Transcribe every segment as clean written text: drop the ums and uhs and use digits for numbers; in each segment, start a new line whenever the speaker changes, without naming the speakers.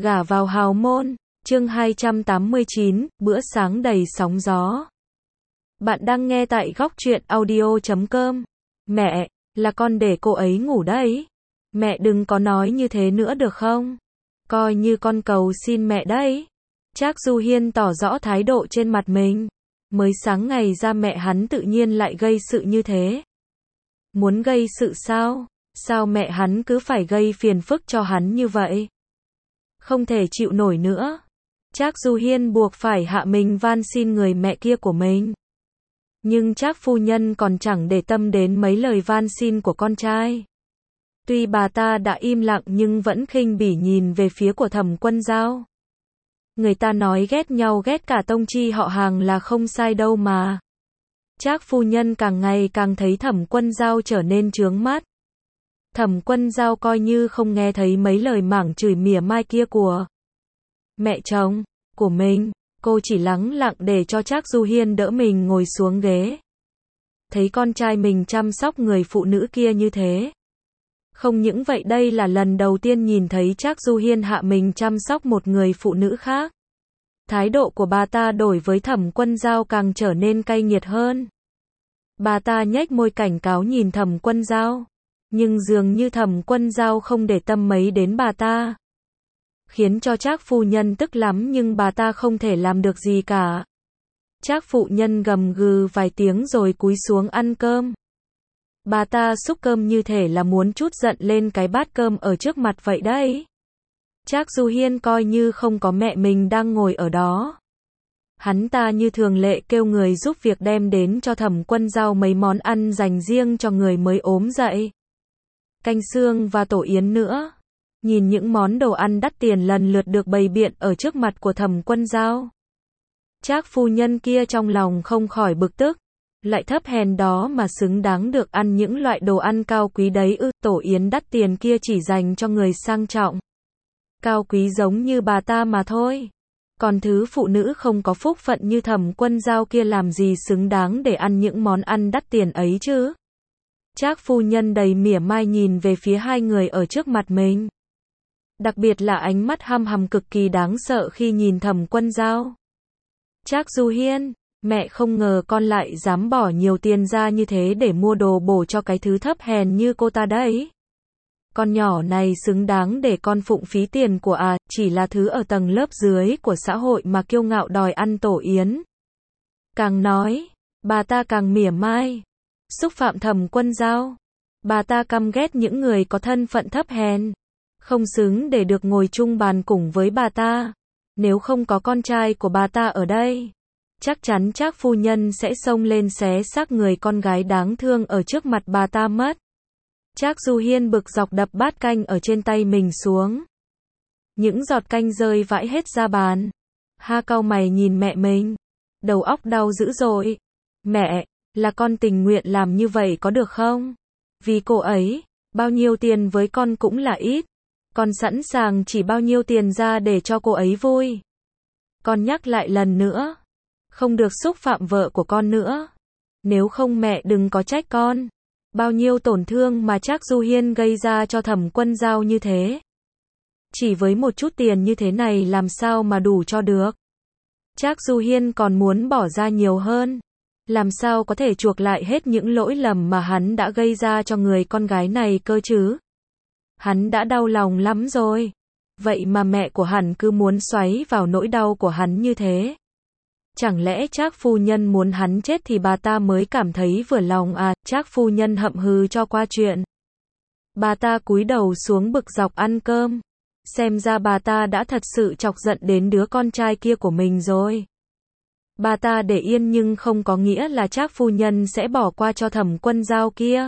Gả vào hào môn, chương 289, bữa sáng đầy sóng gió. Bạn đang nghe tại góc truyện audio.com. Mẹ, là con để cô ấy ngủ đấy. Mẹ đừng có nói như thế nữa được không? Coi như con cầu xin mẹ đấy. Trác Du Hiên tỏ rõ thái độ trên mặt mình. Mới sáng ngày ra mẹ hắn tự nhiên lại gây sự như thế. Muốn gây sự sao? Sao mẹ hắn cứ phải gây phiền phức cho hắn như vậy? Không thể chịu nổi nữa. Trác Du Hiên buộc phải hạ mình van xin người mẹ kia của mình. Nhưng Trác phu nhân còn chẳng để tâm đến mấy lời van xin của con trai. Tuy bà ta đã im lặng nhưng vẫn khinh bỉ nhìn về phía của Thẩm Quân Dao. Người ta nói ghét nhau ghét cả tông chi họ hàng là không sai đâu mà. Trác phu nhân càng ngày càng thấy Thẩm Quân Dao trở nên chướng mắt. Thẩm Quân Dao coi như không nghe thấy mấy lời mảng chửi mỉa mai kia của mẹ chồng của mình, cô chỉ lắng lặng để cho Trác Du Hiên đỡ mình ngồi xuống ghế. Thấy con trai mình chăm sóc người phụ nữ kia như thế. Không những vậy, đây là lần đầu tiên nhìn thấy Trác Du Hiên hạ mình chăm sóc một người phụ nữ khác. Thái độ của bà ta đối với Thẩm Quân Dao càng trở nên cay nghiệt hơn. Bà ta nhếch môi cảnh cáo nhìn Thẩm Quân Dao. Nhưng dường như Thẩm Quân Dao không để tâm mấy đến bà ta. Khiến cho Trác phu nhân tức lắm nhưng bà ta không thể làm được gì cả. Trác phu nhân gầm gừ vài tiếng rồi cúi xuống ăn cơm. Bà ta xúc cơm như thể là muốn trút giận lên cái bát cơm ở trước mặt vậy đấy. Trác Du Hiên coi như không có mẹ mình đang ngồi ở đó. Hắn ta như thường lệ kêu người giúp việc đem đến cho Thẩm Quân Dao mấy món ăn dành riêng cho người mới ốm dậy. Canh xương và tổ yến nữa. Nhìn những món đồ ăn đắt tiền lần lượt được bày biện ở trước mặt của Thẩm Quân Dao. Trác phu nhân kia trong lòng không khỏi bực tức. Lại thấp hèn đó mà xứng đáng được ăn những loại đồ ăn cao quý đấy ư? Tổ yến đắt tiền kia chỉ dành cho người sang trọng, cao quý giống như bà ta mà thôi. Còn thứ phụ nữ không có phúc phận như Thẩm Quân Dao kia làm gì xứng đáng để ăn những món ăn đắt tiền ấy chứ? Trác phu nhân đầy mỉa mai nhìn về phía hai người ở trước mặt mình. Đặc biệt là ánh mắt hăm hăm cực kỳ đáng sợ khi nhìn Thẩm Quân Dao. Trác Du Hiên, mẹ không ngờ con lại dám bỏ nhiều tiền ra như thế để mua đồ bổ cho cái thứ thấp hèn như cô ta đấy. Con nhỏ này xứng đáng để con phụng phí tiền của chỉ là thứ ở tầng lớp dưới của xã hội mà kiêu ngạo đòi ăn tổ yến. Càng nói, bà ta càng mỉa mai, xúc phạm Thẩm Quân Dao. Bà ta căm ghét những người có thân phận thấp hèn, không xứng để được ngồi chung bàn cùng với bà ta. Nếu không có con trai của bà ta ở đây, chắc chắn Trác phu nhân sẽ xông lên xé xác người con gái đáng thương ở trước mặt bà ta mất. Trác Du Hiên bực dọc đập bát canh ở trên tay mình xuống. Những giọt canh rơi vãi hết ra bàn. Cau mày nhìn mẹ mình. Đầu óc đau dữ dội. Mẹ, là con tình nguyện làm như vậy có được không? Vì cô ấy, bao nhiêu tiền với con cũng là ít. Con sẵn sàng chỉ bao nhiêu tiền ra để cho cô ấy vui. Con nhắc lại lần nữa. Không được xúc phạm vợ của con nữa. Nếu không mẹ đừng có trách con. Bao nhiêu tổn thương mà Trác Du Hiên gây ra cho Thẩm Quân Dao như thế. Chỉ với một chút tiền như thế này làm sao mà đủ cho được. Trác Du Hiên còn muốn bỏ ra nhiều hơn. Làm sao có thể chuộc lại hết những lỗi lầm mà hắn đã gây ra cho người con gái này cơ chứ. Hắn đã đau lòng lắm rồi. Vậy mà mẹ của hắn cứ muốn xoáy vào nỗi đau của hắn như thế. Chẳng lẽ Trác phu nhân muốn hắn chết thì bà ta mới cảm thấy vừa lòng Trác phu nhân hậm hừ cho qua chuyện. Bà ta cúi đầu xuống bực dọc ăn cơm. Xem ra bà ta đã thật sự chọc giận đến đứa con trai kia của mình rồi. Bà ta để yên nhưng không có nghĩa là Trác phu nhân sẽ bỏ qua cho Thẩm Quân Dao kia.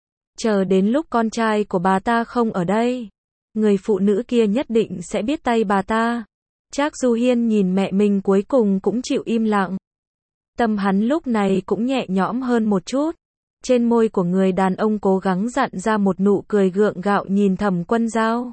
Chờ đến lúc con trai của bà ta không ở đây, người phụ nữ kia nhất định sẽ biết tay bà ta. Trác Du Hiên nhìn mẹ mình cuối cùng cũng chịu im lặng. Tâm hắn lúc này cũng nhẹ nhõm hơn một chút. Trên môi của người đàn ông cố gắng dặn ra một nụ cười gượng gạo nhìn Thẩm Quân Dao.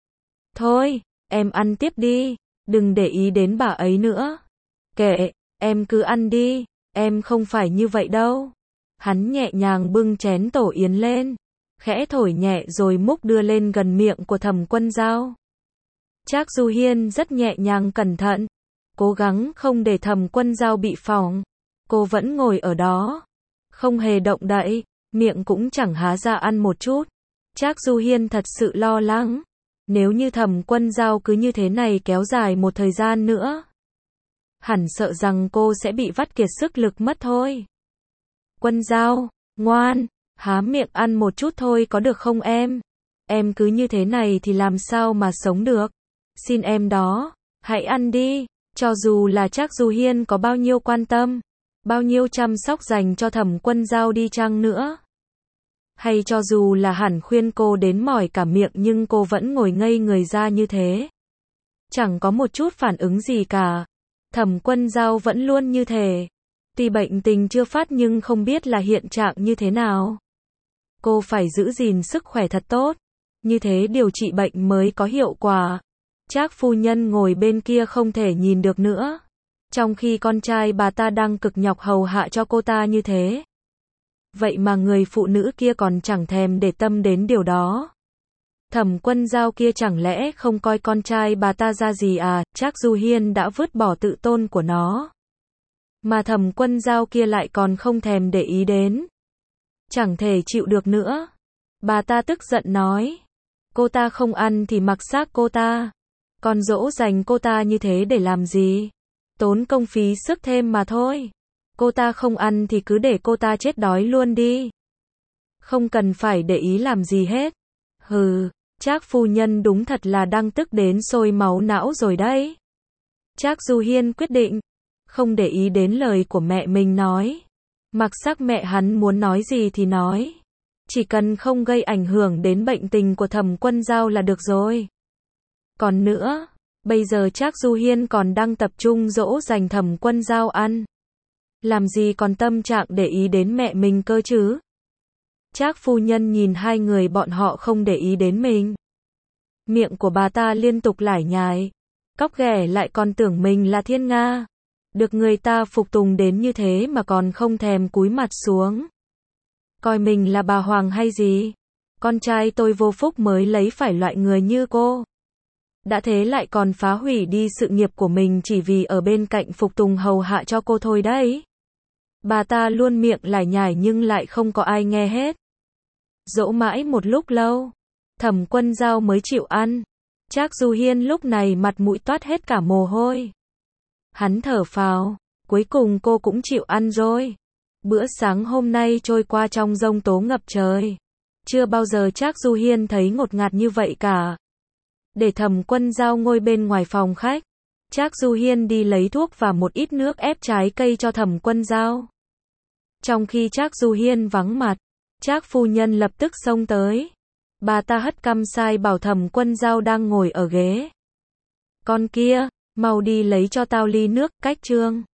Thôi, em ăn tiếp đi, đừng để ý đến bà ấy nữa. Kệ, em cứ ăn đi, em không phải như vậy đâu. Hắn nhẹ nhàng bưng chén tổ yến lên, khẽ thổi nhẹ rồi múc đưa lên gần miệng của Thẩm Quân Dao. Trác Du Hiên rất nhẹ nhàng cẩn thận, cố gắng không để Thẩm Quân Dao bị phỏng. Cô vẫn ngồi ở đó, không hề động đậy, miệng cũng chẳng há ra ăn một chút. Trác Du Hiên thật sự lo lắng, nếu như Thẩm Quân Dao cứ như thế này kéo dài một thời gian nữa, hẳn sợ rằng cô sẽ bị vắt kiệt sức lực mất thôi. Quân Dao, ngoan, há miệng ăn một chút thôi có được không em? Em cứ như thế này thì làm sao mà sống được? Xin em đó, hãy ăn đi. Cho dù là Trác Du Hiên có bao nhiêu quan tâm, bao nhiêu chăm sóc dành cho Thẩm Quân Dao đi chăng nữa, hay cho dù là hẳn khuyên cô đến mỏi cả miệng nhưng cô vẫn ngồi ngây người ra như thế, chẳng có một chút phản ứng gì cả. Thẩm Quân Dao vẫn luôn như thế. Tuy bệnh tình chưa phát nhưng không biết là hiện trạng như thế nào. Cô phải giữ gìn sức khỏe thật tốt, như thế điều trị bệnh mới có hiệu quả. Trác phu nhân ngồi bên kia không thể nhìn được nữa, trong khi con trai bà ta đang cực nhọc hầu hạ cho cô ta như thế. Vậy mà người phụ nữ kia còn chẳng thèm để tâm đến điều đó. Thẩm Quân Dao kia chẳng lẽ không coi con trai bà ta ra gì à? Trác Du Hiên đã vứt bỏ tự tôn của nó, mà Thẩm Quân Dao kia lại còn không thèm để ý đến. Chẳng thể chịu được nữa. Bà ta tức giận nói, cô ta không ăn thì mặc xác cô ta, còn dỗ dành cô ta như thế để làm gì? Tốn công phí sức thêm mà thôi. Cô ta không ăn thì cứ để cô ta chết đói luôn đi, không cần phải để ý làm gì hết. Hừ, Trác phu nhân đúng thật là đang tức đến sôi máu não rồi đấy. Trác Du Hiên quyết định không để ý đến lời của mẹ mình nói, mặc sắc mẹ hắn muốn nói gì thì nói, chỉ cần không gây ảnh hưởng đến bệnh tình của Thẩm Quân Dao là được rồi. Còn nữa, bây giờ Trác Du Hiên còn đang tập trung dỗ dành Thẩm Quân Dao ăn, làm gì còn tâm trạng để ý đến mẹ mình cơ chứ? Trác phu nhân nhìn hai người bọn họ không để ý đến mình, miệng của bà ta liên tục lải nhải, cóc ghẻ lại còn tưởng mình là thiên nga, được người ta phục tùng đến như thế mà còn không thèm cúi mặt xuống. Coi mình là bà hoàng hay gì? Con trai tôi vô phúc mới lấy phải loại người như cô. Đã thế lại còn phá hủy đi sự nghiệp của mình chỉ vì ở bên cạnh phục tùng hầu hạ cho cô thôi đấy. Bà ta luôn miệng lải nhải nhưng lại không có ai nghe hết. Dỗ mãi một lúc lâu, Thẩm Quân Dao mới chịu ăn. Trác Du Hiên lúc này mặt mũi toát hết cả mồ hôi. Hắn thở phào, cuối cùng cô cũng chịu ăn rồi. Bữa sáng hôm nay trôi qua trong giông tố ngập trời. Chưa bao giờ Trác Du Hiên thấy ngột ngạt như vậy cả. Để Thẩm Quân Dao ngồi bên ngoài phòng khách, Trác Du Hiên đi lấy thuốc và một ít nước ép trái cây cho Thẩm Quân Dao. Trong khi Trác Du Hiên vắng mặt, Trác phu nhân lập tức xông tới. Bà ta hất cằm sai bảo Thẩm Quân Dao đang ngồi ở ghế. Con kia, mau đi lấy cho tao ly nước, cách trương.